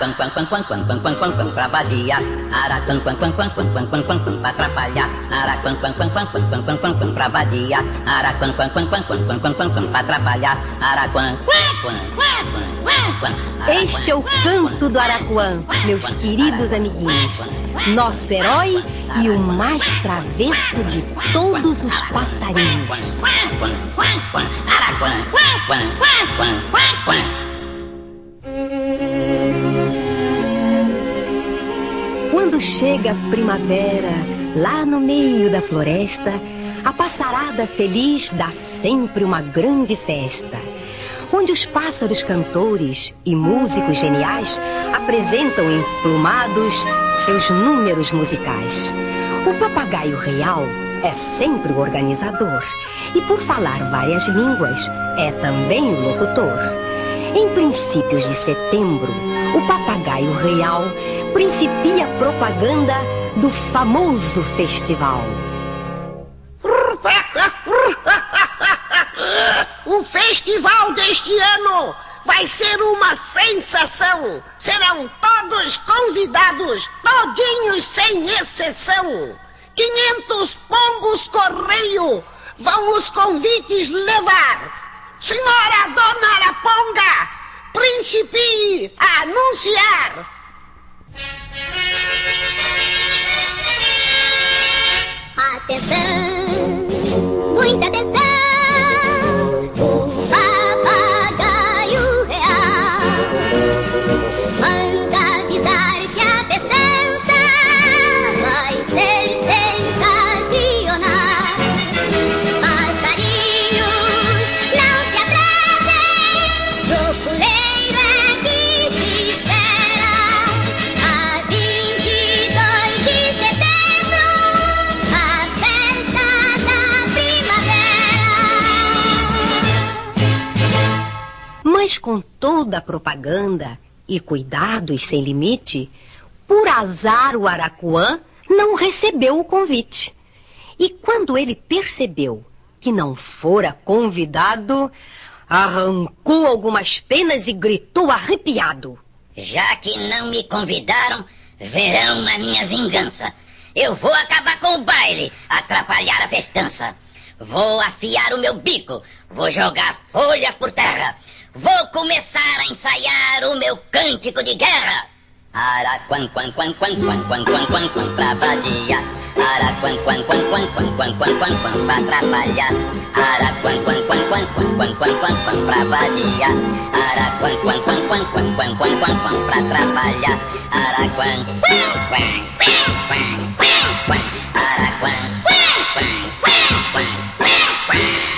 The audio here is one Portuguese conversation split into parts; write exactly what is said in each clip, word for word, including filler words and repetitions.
quan, quan, quan, quan, quan, quan, quan, quan, quan, pra vadiar. Ara, quan, quan, quan, quan, quan, quan, quan, quan, quan, pra atrapalhar. Ara, quan, quan, quan, quan, quan, quan, quan, quan, quan, pra vadiar. Ara, quan, quan, quan, quan, quan, quan, quan, quan, quan, pra atrapalhar. Ara, quan, quan, quan, quan, quan. Este é o canto do Araquã, meus queridos amiguinhos. Nosso herói e o mais travesso de todos os passarinhos. Quando chega a primavera, lá no meio da floresta, a passarada feliz dá sempre uma grande festa, onde os pássaros cantores e músicos geniais apresentam emplumados seus números musicais. O papagaio real é sempre o organizador e, por falar várias línguas, é também o locutor. Em princípios de setembro, o papagaio real principia a propaganda do famoso festival. O festival deste ano vai ser uma sensação. Serão todos convidados, todinhos sem exceção. quinhentos pombos correio vão os convites levar. Senhora Dona Araponga, principie a anunciar. Atenção, muita atenção. Mas com toda a propaganda e cuidados sem limite, por azar o Araquã não recebeu o convite. E quando ele percebeu que não fora convidado, arrancou algumas penas e gritou arrepiado: Já que não me convidaram, verão a minha vingança. Eu vou acabar com o baile, atrapalhar a festança. Vou afiar o meu bico, vou jogar folhas por terra. Vou começar a ensaiar o meu cântico de guerra. Araquã, quan, quan, quan, quan, quan, quan, quan, quan, pra vadiar. Araquã, quan, quan, quan, quan, quan, quan, quan, quan, pra atrapalhar. Araquã, quan, quan, quan, quan, quan, quan, quan, quan, pra vadiar. Araquã, quan, quan, quan, quan, quan, quan, quan, quan, pra atrapalhar. Araquã, quan, quan, quan, quan, quan, Araquã, quan, quan, quan, quan, quan.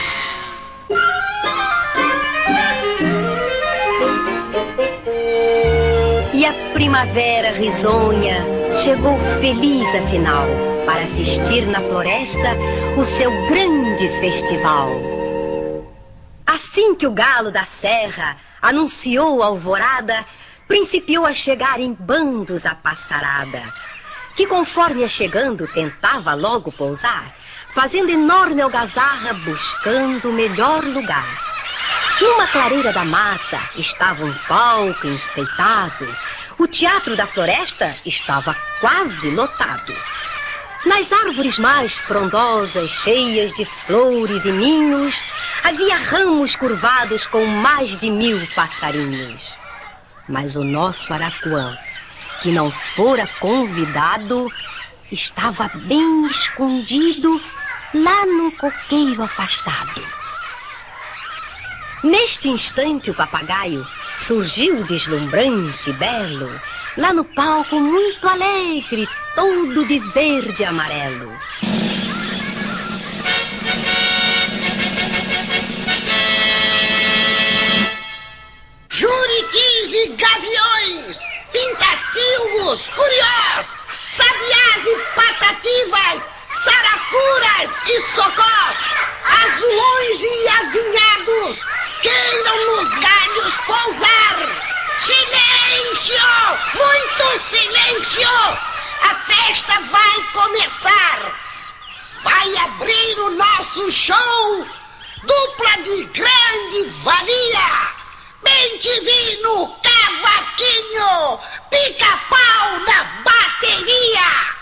E a primavera risonha chegou feliz afinal para assistir na floresta o seu grande festival. Assim que o galo da serra anunciou a alvorada, principiou a chegar em bandos a passarada, que conforme ia chegando tentava logo pousar, fazendo enorme algazarra buscando o melhor lugar. Numa clareira da mata estava um palco enfeitado. O teatro da floresta estava quase lotado. Nas árvores mais frondosas, cheias de flores e ninhos, havia ramos curvados com mais de mil passarinhos. Mas o nosso Araquã, que não fora convidado, estava bem escondido lá num coqueiro afastado. Neste instante, o papagaio surgiu deslumbrante e belo, lá no palco muito alegre, todo de verde e amarelo. Juriquis e gaviões, pintacilgos, curiós, sabiás e patativas, saracuras e socós, azulões e avinhados, queiram nos galhos pousar. Silêncio! Muito silêncio! A festa vai começar. Vai abrir o nosso show, dupla de grande valia. Bem te vi no carro cavaquinho, pica-pau na bateria.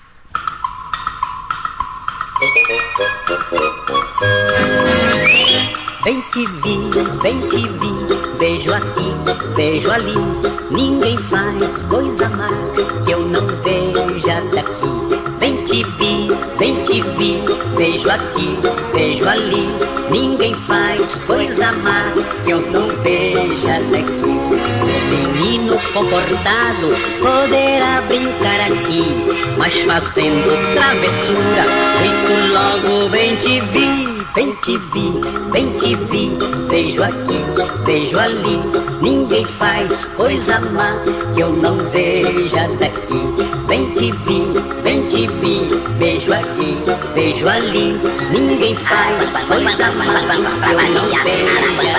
Bem te vi, bem te vi, beijo aqui, beijo ali. Ninguém faz coisa má que eu não veja daqui. Bem te vi, bem te vi, beijo aqui, beijo ali. Ninguém faz coisa má que eu não veja daqui. Menino comportado poderá brincar aqui, mas fazendo travessura, grito logo bem te vi. Bem te vi, bem te vi, beijo aqui, beijo ali. Ninguém faz coisa má que eu não veja daqui. Bem te vi, bem te vi, beijo aqui, beijo ali. Ninguém faz coisa má que eu não veja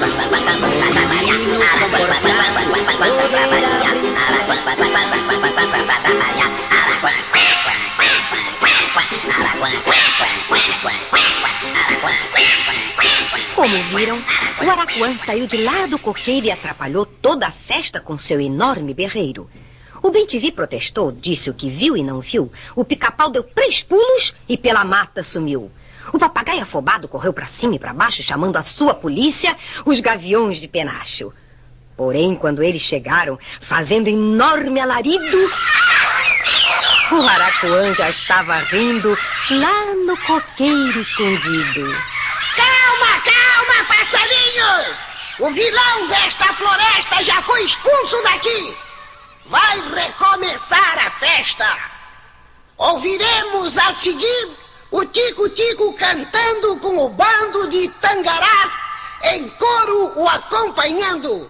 Como viram, o Araquã saiu de lá do coqueiro e atrapalhou toda a festa com seu enorme berreiro. O Bem-te-vi protestou, disse o que viu e não viu. O pica-pau deu três pulos e pela mata sumiu. O papagaio afobado correu para cima e para baixo, chamando a sua polícia, os gaviões de penacho. Porém, quando eles chegaram, fazendo enorme alarido, o Araquã já estava rindo lá no coqueiro escondido. Calma, calma, passarinhos! O vilão desta floresta já foi expulso daqui. Vai recomeçar a festa. Ouviremos a seguir o Tico-Tico cantando com o bando de tangarás, em coro o acompanhando.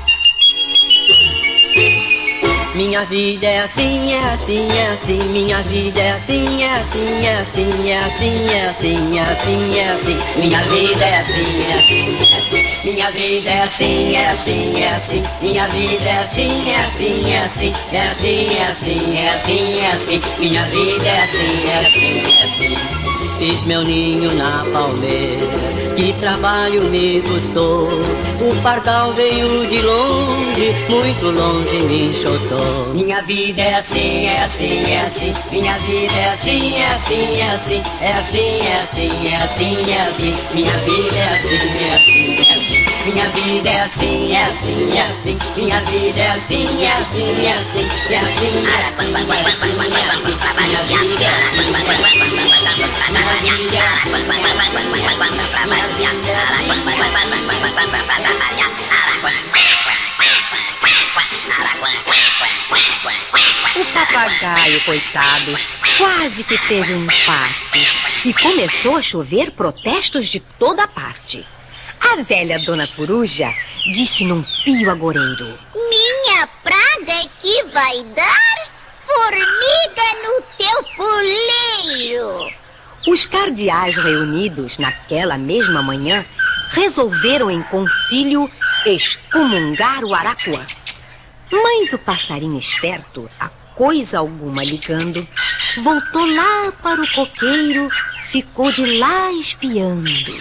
Minha vida é assim, é assim, é assim. Minha vida é assim, é assim, é assim, é assim, é assim, é assim, é assim. Minha vida é assim, é assim, é assim. Minha vida é assim, é assim, é assim. Minha vida é assim, é assim, é assim. É assim, é assim, é assim, é assim. Minha vida é assim, é assim, é assim. Fiz meu ninho na palmeira, que trabalho me custou. O pardal veio de longe, muito longe me enxotou. Minha vida é assim, é assim, é assim. Minha vida é assim, é assim, é assim. É assim, é assim, é assim, é assim. Minha vida é assim, é assim, é assim. Minha vida é assim, é assim, é assim. Minha vida é assim, é assim, é assim. É assim, é assim, é assim, é assim. Minha vida é assim, é assim. O papagaio, coitado, quase que teve um empate e começou a chover protestos de toda parte. A velha Dona Coruja disse num pio agoreiro: Minha praga é que vai dar formiga no teu puleiro. Os cardeais reunidos naquela mesma manhã resolveram em concílio excomungar o Araquã. Mas o passarinho esperto, a coisa alguma ligando, voltou lá para o coqueiro, ficou de lá espiando.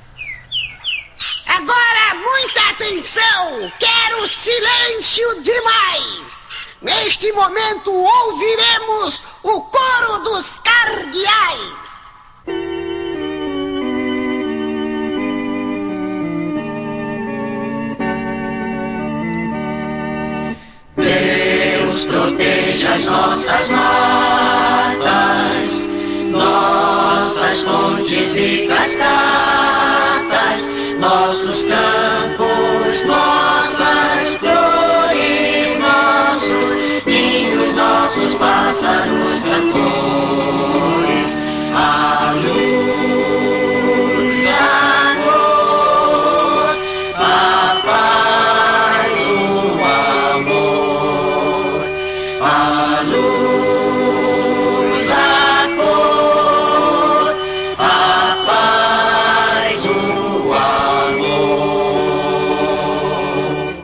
Agora, muita atenção! Quero silêncio demais! Neste momento, ouviremos o coro dos cardeais. Deus proteja as nossas matas, nossas fontes e cascatas, nossos campos, nossas flores, nossos ninhos, nossos pássaros cantores. A luz, a cor, a paz, o amor. A luz, a cor, a paz, o amor.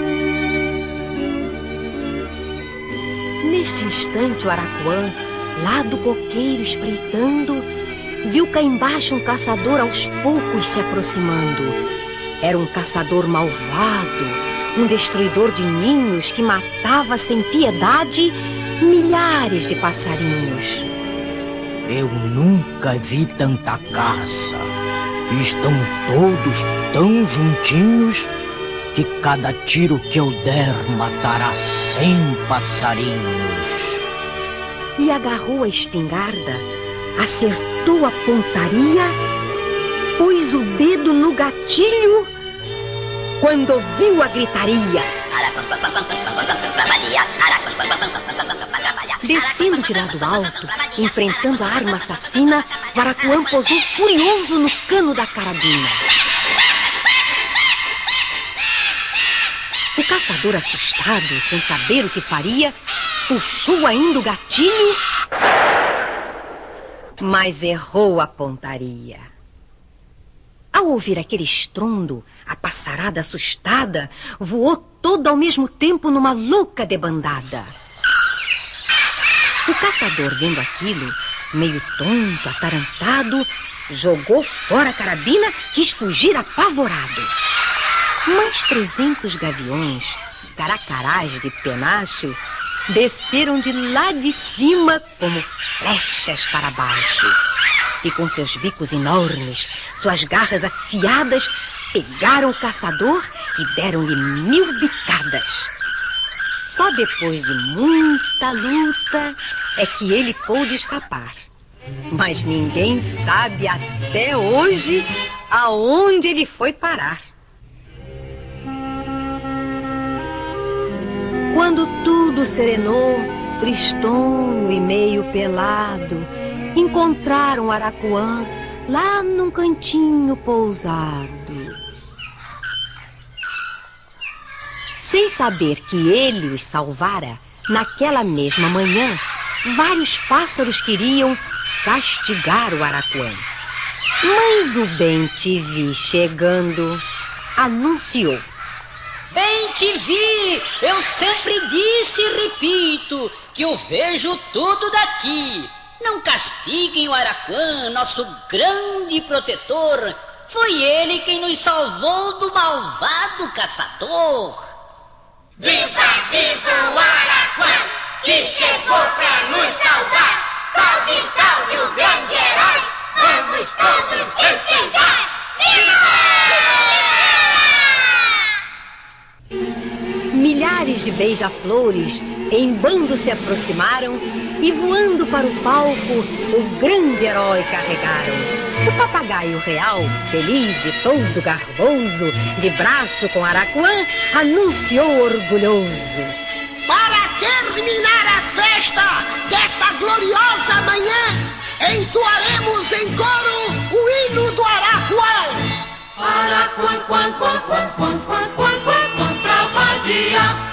Neste instante, o Araquã, lá do coqueiro espreitando, viu cá embaixo um caçador aos poucos se aproximando. Era um caçador malvado, um destruidor de ninhos que matava sem piedade milhares de passarinhos. Eu nunca vi tanta caça. Estão todos tão juntinhos que cada tiro que eu der matará cem passarinhos. E agarrou a espingarda, acertou a pontaria, pôs o dedo no gatilho quando ouviu a gritaria. Descendo de lado alto, enfrentando a arma assassina, o Araquã pousou furioso no cano da carabina. O caçador, assustado, sem saber o que faria, puxou ainda o gatilho, mas errou a pontaria. Ao ouvir aquele estrondo, a passarada assustada voou toda ao mesmo tempo numa louca debandada. O caçador, vendo aquilo, meio tonto, atarantado, jogou fora a carabina, quis fugir apavorado. Mas trezentos gaviões, caracarás de penacho, desceram de lá de cima como flechas para baixo. E com seus bicos enormes, suas garras afiadas, pegaram o caçador e deram-lhe mil bicadas. Só depois de muita luta é que ele pôde escapar. Mas ninguém sabe até hoje aonde ele foi parar. Quando tudo serenou, tristonho e meio pelado, encontraram Araquã lá num cantinho pousado. Sem saber que ele os salvara, naquela mesma manhã, vários pássaros queriam castigar o Araquã. Mas o Bem-te-vi, chegando, anunciou: Bem-te-vi, eu sempre disse e repito que eu vejo tudo daqui. Não castiguem o Araquã, nosso grande protetor. Foi ele quem nos salvou do malvado caçador. Viva, viva o Araquã, que chegou pra nos salvar. Salve, salve o grande herói, vamos todos festejar. Viva! Milhares de beija-flores em bando se aproximaram e, voando para o palco, o grande herói carregaram. O papagaio real, feliz e todo garboso, de braço com Araquã, anunciou orgulhoso: Para terminar a festa desta gloriosa manhã, entoaremos em coro o hino do Araquã. Araquã, quã, quã, quã, quã, quã, quã, quã, quã, pra vadiar.